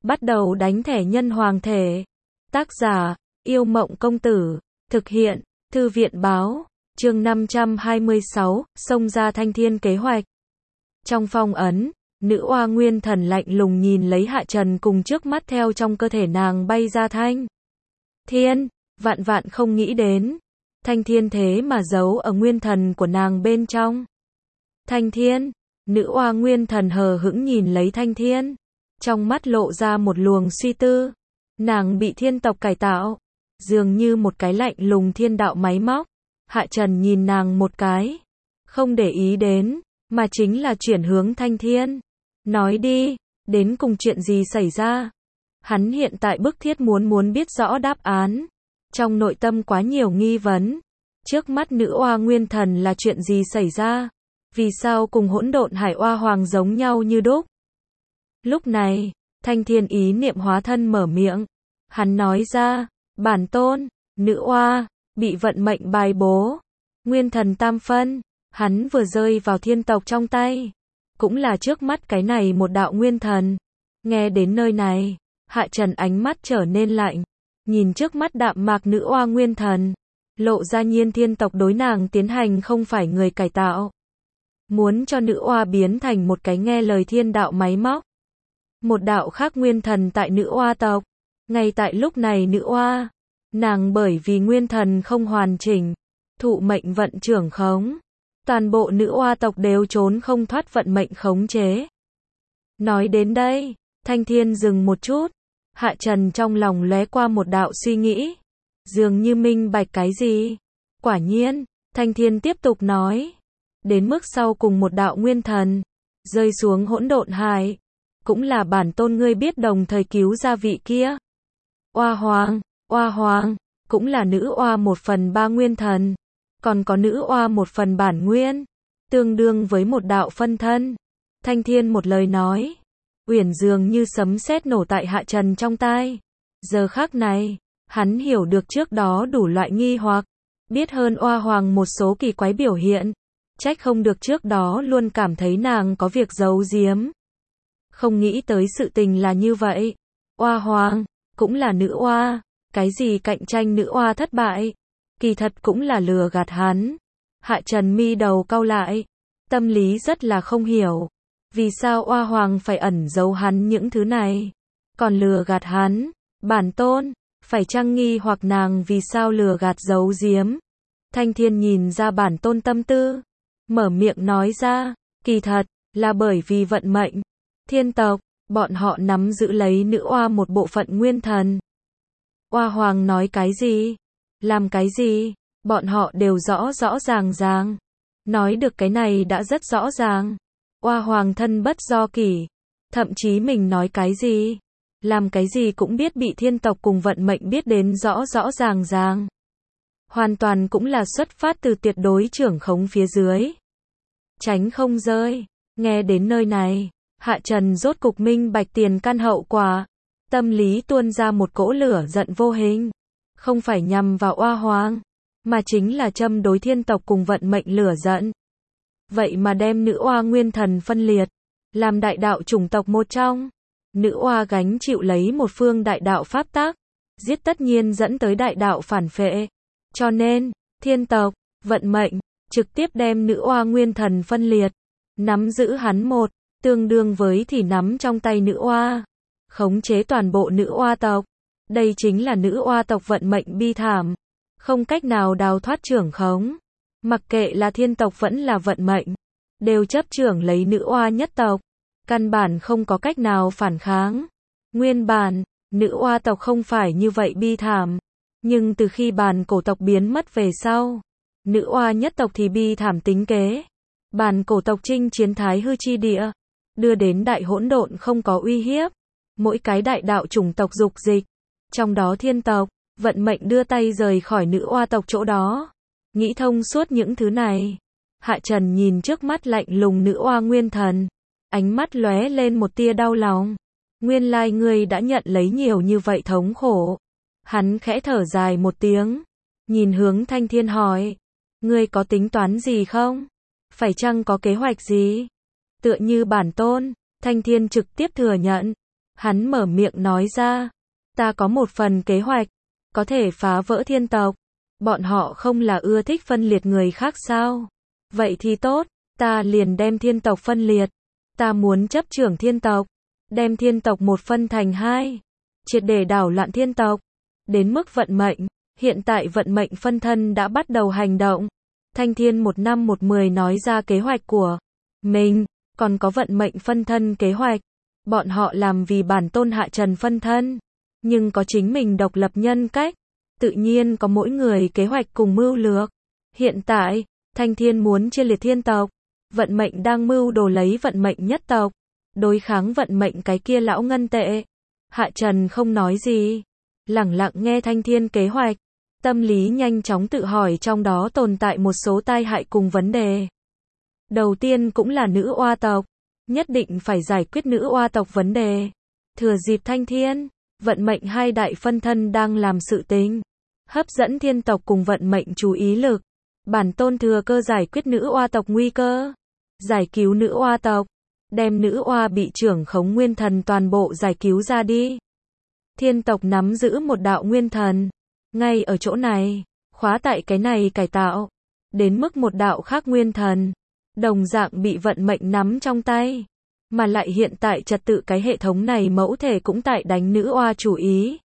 bắt đầu đánh thẻ nhân hoàng thể. Tác giả, Yêu Mộng Công Tử. Thực hiện, Thư viện Báo. Chương 526, xông ra Thanh Thiên kế hoạch. Trong phong ấn, nữ oa nguyên thần lạnh lùng nhìn lấy Hạ Trần cùng trước mắt theo trong cơ thể nàng bay ra Thanh Thiên, vạn vạn không nghĩ đến. Thanh Thiên thế mà giấu ở nguyên thần của nàng bên trong. Thanh Thiên, nữ oa nguyên thần hờ hững nhìn lấy Thanh Thiên. Trong mắt lộ ra một luồng suy tư. Nàng bị thiên tộc cải tạo. Dường như một cái lạnh lùng thiên đạo máy móc. Hạ Trần nhìn nàng một cái. Không để ý đến, mà chính là chuyển hướng Thanh Thiên. Nói đi, đến cùng chuyện gì xảy ra? Hắn hiện tại bức thiết muốn biết rõ đáp án. Trong nội tâm quá nhiều nghi vấn. Trước mắt nữ oa nguyên thần là chuyện gì xảy ra? Vì sao cùng hỗn độn hải oa hoàng giống nhau như đúc? Lúc này, Thanh Thiên ý niệm hóa thân mở miệng. Hắn nói ra, bản tôn, nữ oa, bị vận mệnh bài bố. Nguyên thần tam phân, hắn vừa rơi vào thiên tộc trong tay. Cũng là trước mắt cái này một đạo nguyên thần. Nghe đến nơi này, Hạ Trần ánh mắt trở nên lạnh. Nhìn trước mắt đạm mạc nữ oa nguyên thần. Lộ ra nhiên thiên tộc đối nàng tiến hành không phải người cải tạo. Muốn cho nữ oa biến thành một cái nghe lời thiên đạo máy móc. Một đạo khác nguyên thần tại nữ oa tộc. Ngay tại lúc này nữ oa, nàng bởi vì nguyên thần không hoàn chỉnh, thụ mệnh vận trưởng khống. Toàn bộ nữ oa tộc đều trốn không thoát vận mệnh khống chế. Nói đến đây, Thanh Thiên dừng một chút. Hạ Trần trong lòng lóe qua một đạo suy nghĩ. Dường như minh bạch cái gì. Quả nhiên, Thanh Thiên tiếp tục nói. Đến mức sau cùng một đạo nguyên thần, rơi xuống hỗn độn hải. Cũng là bản tôn ngươi biết đồng thời cứu ra vị kia. Oa hoàng, cũng là nữ oa 1/3 nguyên thần. Còn có nữ oa 1/3 bản nguyên. Tương đương với một đạo phân thân. Thanh Thiên một lời nói. Uyển dường như sấm sét nổ tại Hạ Trần trong tai. Giờ khắc này, hắn hiểu được trước đó đủ loại nghi hoặc. Biết hơn oa hoàng một số kỳ quái biểu hiện. Trách không được trước đó luôn cảm thấy nàng có việc giấu giếm. Không nghĩ tới sự tình là như vậy. Oa hoàng, cũng là nữ oa. Cái gì cạnh tranh nữ oa thất bại. Kỳ thật cũng là lừa gạt hắn. Hạ Trần mi đầu cau lại. Tâm lý rất là không hiểu. Vì sao oa hoàng phải ẩn giấu hắn những thứ này. Còn lừa gạt hắn. Bản tôn, phải chăng nghi hoặc nàng vì sao lừa gạt giấu giếm. Thanh Thiên nhìn ra bản tôn tâm tư. Mở miệng nói ra. Kỳ thật, là bởi vì vận mệnh. Thiên tộc, bọn họ nắm giữ lấy nữ oa một bộ phận nguyên thần. Oa hoàng nói cái gì? Làm cái gì? Bọn họ đều rõ ràng. Nói được cái này đã rất rõ ràng. Oa hoàng thân bất do kỷ. Thậm chí mình nói cái gì? Làm cái gì cũng biết bị thiên tộc cùng vận mệnh biết đến rõ ràng. Hoàn toàn cũng là xuất phát từ tuyệt đối trưởng khống phía dưới. Tránh không rơi. Nghe đến nơi này, Hạ Trần rốt cục minh bạch tiền căn hậu quả. Tâm lý tuôn ra một cỗ lửa giận vô hình. Không phải nhằm vào oa hoàng, mà chính là châm đối thiên tộc cùng vận mệnh lửa giận. Vậy mà đem nữ oa nguyên thần phân liệt, làm đại đạo chủng tộc một trong. Nữ oa gánh chịu lấy một phương đại đạo pháp tắc, giết tất nhiên dẫn tới đại đạo phản phệ. Cho nên, thiên tộc, vận mệnh, trực tiếp đem nữ oa nguyên thần phân liệt. Nắm giữ hắn một, tương đương với thì nắm trong tay nữ oa. Khống chế toàn bộ nữ oa tộc. Đây chính là nữ oa tộc vận mệnh bi thảm. Không cách nào đào thoát trưởng khống. Mặc kệ là thiên tộc vẫn là vận mệnh. Đều chấp trưởng lấy nữ oa nhất tộc. Căn bản không có cách nào phản kháng. Nguyên bản, nữ oa tộc không phải như vậy bi thảm. Nhưng từ khi bàn cổ tộc biến mất về sau. Nữ oa nhất tộc thì bi thảm tính kế. Bàn cổ tộc chinh chiến Thái Hư chi địa. Đưa đến đại hỗn độn không có uy hiếp. Mỗi cái đại đạo chủng tộc dục dịch. Trong đó thiên tộc, vận mệnh đưa tay rời khỏi nữ oa tộc chỗ đó. Nghĩ thông suốt những thứ này. Hạ Trần nhìn trước mắt lạnh lùng nữ oa nguyên thần. Ánh mắt lóe lên một tia đau lòng. Nguyên lai ngươi đã nhận lấy nhiều như vậy thống khổ. Hắn khẽ thở dài một tiếng. Nhìn hướng Thanh Thiên hỏi. Ngươi có tính toán gì không? Phải chăng có kế hoạch gì? Tựa như bản tôn, Thanh Thiên trực tiếp thừa nhận. Hắn mở miệng nói ra, ta có một phần kế hoạch, có thể phá vỡ thiên tộc. Bọn họ không là ưa thích phân liệt người khác sao? Vậy thì tốt, ta liền đem thiên tộc phân liệt. Ta muốn chấp trưởng thiên tộc, đem thiên tộc một phân thành hai, triệt để đảo loạn thiên tộc. Đến mức vận mệnh, hiện tại vận mệnh phân thân đã bắt đầu hành động. Thanh Thiên 1/10 nói ra kế hoạch của mình, còn có vận mệnh phân thân kế hoạch. Bọn họ làm vì bản tôn Hạ Trần phân thân, nhưng có chính mình độc lập nhân cách, tự nhiên có mỗi người kế hoạch cùng mưu lược. Hiện tại, Thanh Thiên muốn chia liệt thiên tộc, vận mệnh đang mưu đồ lấy vận mệnh nhất tộc, đối kháng vận mệnh cái kia lão ngân tệ. Hạ Trần không nói gì, lẳng lặng nghe Thanh Thiên kế hoạch, tâm lý nhanh chóng tự hỏi trong đó tồn tại một số tai hại cùng vấn đề. Đầu tiên cũng là nữ oa tộc, nhất định phải giải quyết nữ oa tộc vấn đề. Thừa dịp Thanh Thiên, vận mệnh hai đại phân thân đang làm sự tình, hấp dẫn thiên tộc cùng vận mệnh chú ý lực. Bản tôn thừa cơ giải quyết nữ oa tộc nguy cơ, giải cứu nữ oa tộc, đem nữ oa bị trưởng khống nguyên thần toàn bộ giải cứu ra đi. Thiên tộc nắm giữ một đạo nguyên thần, ngay ở chỗ này, khóa tại cái này cải tạo, đến mức một đạo khác nguyên thần, đồng dạng bị vận mệnh nắm trong tay. Mà lại hiện tại trật tự cái hệ thống này mẫu thể cũng tại đánh nữ oa chủ ý.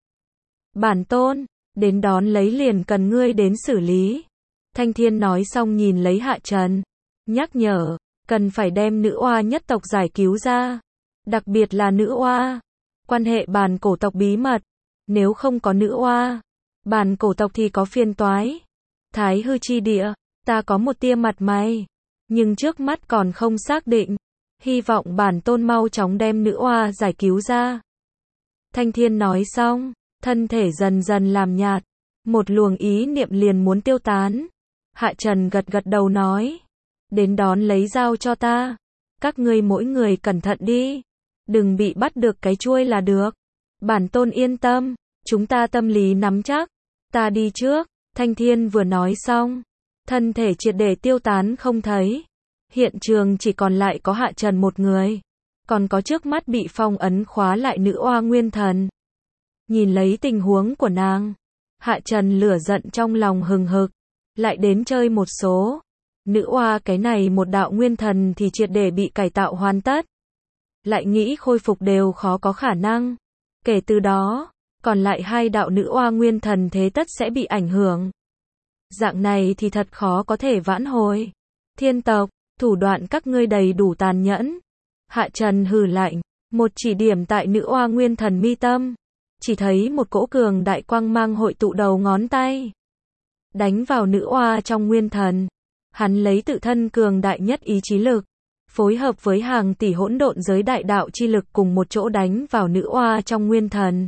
Bản tôn, đến đón lấy liền cần ngươi đến xử lý. Thanh Thiên nói xong nhìn lấy Hạ Trần, nhắc nhở, cần phải đem nữ oa nhất tộc giải cứu ra. Đặc biệt là nữ oa, quan hệ bàn cổ tộc bí mật, nếu không có nữ oa, bàn cổ tộc thì có phiền toái. Thái hư chi địa, ta có một tia mặt mày, nhưng trước mắt còn không xác định. Hy vọng bản tôn mau chóng đem nữ oa giải cứu ra. Thanh Thiên nói xong, thân thể dần dần làm nhạt, một luồng ý niệm liền muốn tiêu tán. Hạ Trần gật gật đầu nói, đến đón lấy dao cho ta, các ngươi mỗi người cẩn thận đi, đừng bị bắt được cái chuôi là được. Bản tôn yên tâm, chúng ta tâm lý nắm chắc, ta đi trước. Thanh Thiên vừa nói xong, thân thể triệt để tiêu tán không thấy. Hiện trường chỉ còn lại có Hạ Trần một người, còn có trước mắt bị phong ấn khóa lại nữ oa nguyên thần. Nhìn lấy tình huống của nàng, Hạ Trần lửa giận trong lòng hừng hực, lại đến chơi một số. Nữ oa cái này một đạo nguyên thần thì triệt để bị cải tạo hoàn tất, lại nghĩ khôi phục đều khó có khả năng. Kể từ đó, còn lại hai đạo nữ oa nguyên thần thế tất sẽ bị ảnh hưởng. Dạng này thì thật khó có thể vãn hồi. Thiên tộc, thủ đoạn các ngươi đầy đủ tàn nhẫn. Hạ Trần hừ lạnh, một chỉ điểm tại nữ oa nguyên thần mi tâm, chỉ thấy một cỗ cường đại quang mang hội tụ đầu ngón tay, đánh vào nữ oa trong nguyên thần. Hắn lấy tự thân cường đại nhất ý chí lực, phối hợp với hàng tỷ hỗn độn giới đại đạo chi lực cùng một chỗ đánh vào nữ oa trong nguyên thần.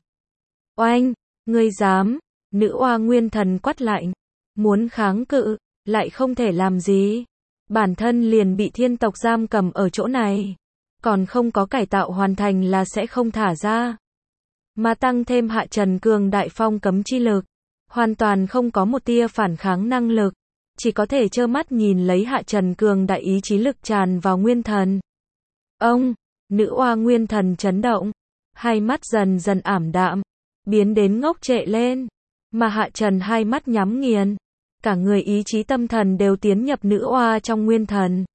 Oanh, ngươi dám? Nữ oa nguyên thần quát lạnh, muốn kháng cự, lại không thể làm gì. Bản thân liền bị thiên tộc giam cầm ở chỗ này, còn không có cải tạo hoàn thành là sẽ không thả ra. Mà tăng thêm Hạ Trần cường đại phong cấm chi lực, hoàn toàn không có một tia phản kháng năng lực, chỉ có thể trơ mắt nhìn lấy Hạ Trần cường đại ý chí lực tràn vào nguyên thần. Ông, nữ oa nguyên thần chấn động, hai mắt dần dần ảm đạm, biến đến ngốc trệ lên, mà Hạ Trần hai mắt nhắm nghiền, cả người ý chí tâm thần đều tiến nhập nữ oa trong nguyên thần.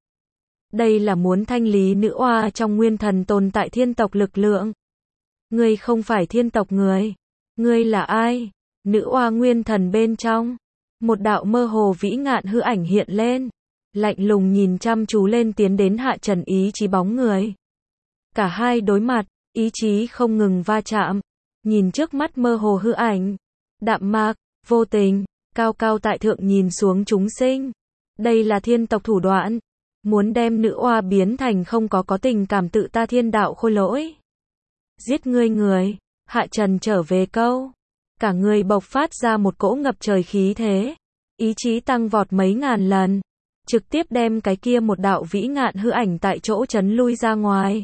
Đây là muốn thanh lý nữ oa trong nguyên thần tồn tại thiên tộc lực lượng. Ngươi không phải thiên tộc người, ngươi là ai? Nữ oa nguyên thần bên trong, một đạo mơ hồ vĩ ngạn hư ảnh hiện lên, lạnh lùng nhìn chăm chú lên tiến đến Hạ Trần ý chí bóng người. Cả hai đối mặt, ý chí không ngừng va chạm, nhìn trước mắt mơ hồ hư ảnh, đạm mạc, vô tình, cao cao tại thượng nhìn xuống chúng sinh. Đây là thiên tộc thủ đoạn, muốn đem nữ oa biến thành không có tình cảm tự ta thiên đạo khôi lỗi. Giết ngươi người, Hạ Trần trở về câu, cả người bộc phát ra một cỗ ngập trời khí thế, ý chí tăng vọt mấy ngàn lần, trực tiếp đem cái kia một đạo vĩ ngạn hư ảnh tại chỗ chấn lui ra ngoài.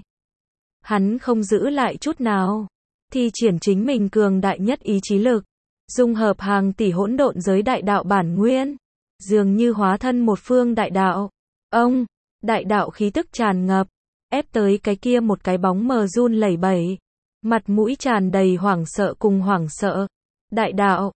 Hắn không giữ lại chút nào, thi triển chính mình cường đại nhất ý chí lực, dung hợp hàng tỷ hỗn độn giới đại đạo bản nguyên, dường như hóa thân một phương đại đạo. Ông, đại đạo khí tức tràn ngập, ép tới cái kia một cái bóng mờ run lẩy bẩy, Mặt mũi tràn đầy hoảng sợ cùng hoảng sợ. Đại đạo,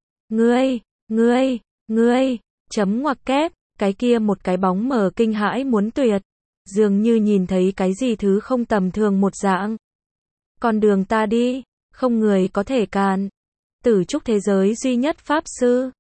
ngươi, chấm ngoặc kép, cái kia một cái bóng mờ kinh hãi muốn tuyệt. Dường như nhìn thấy cái gì thứ không tầm thường một dạng. Con đường ta đi, không người có thể cản. Tử trúc thế giới duy nhất pháp sư.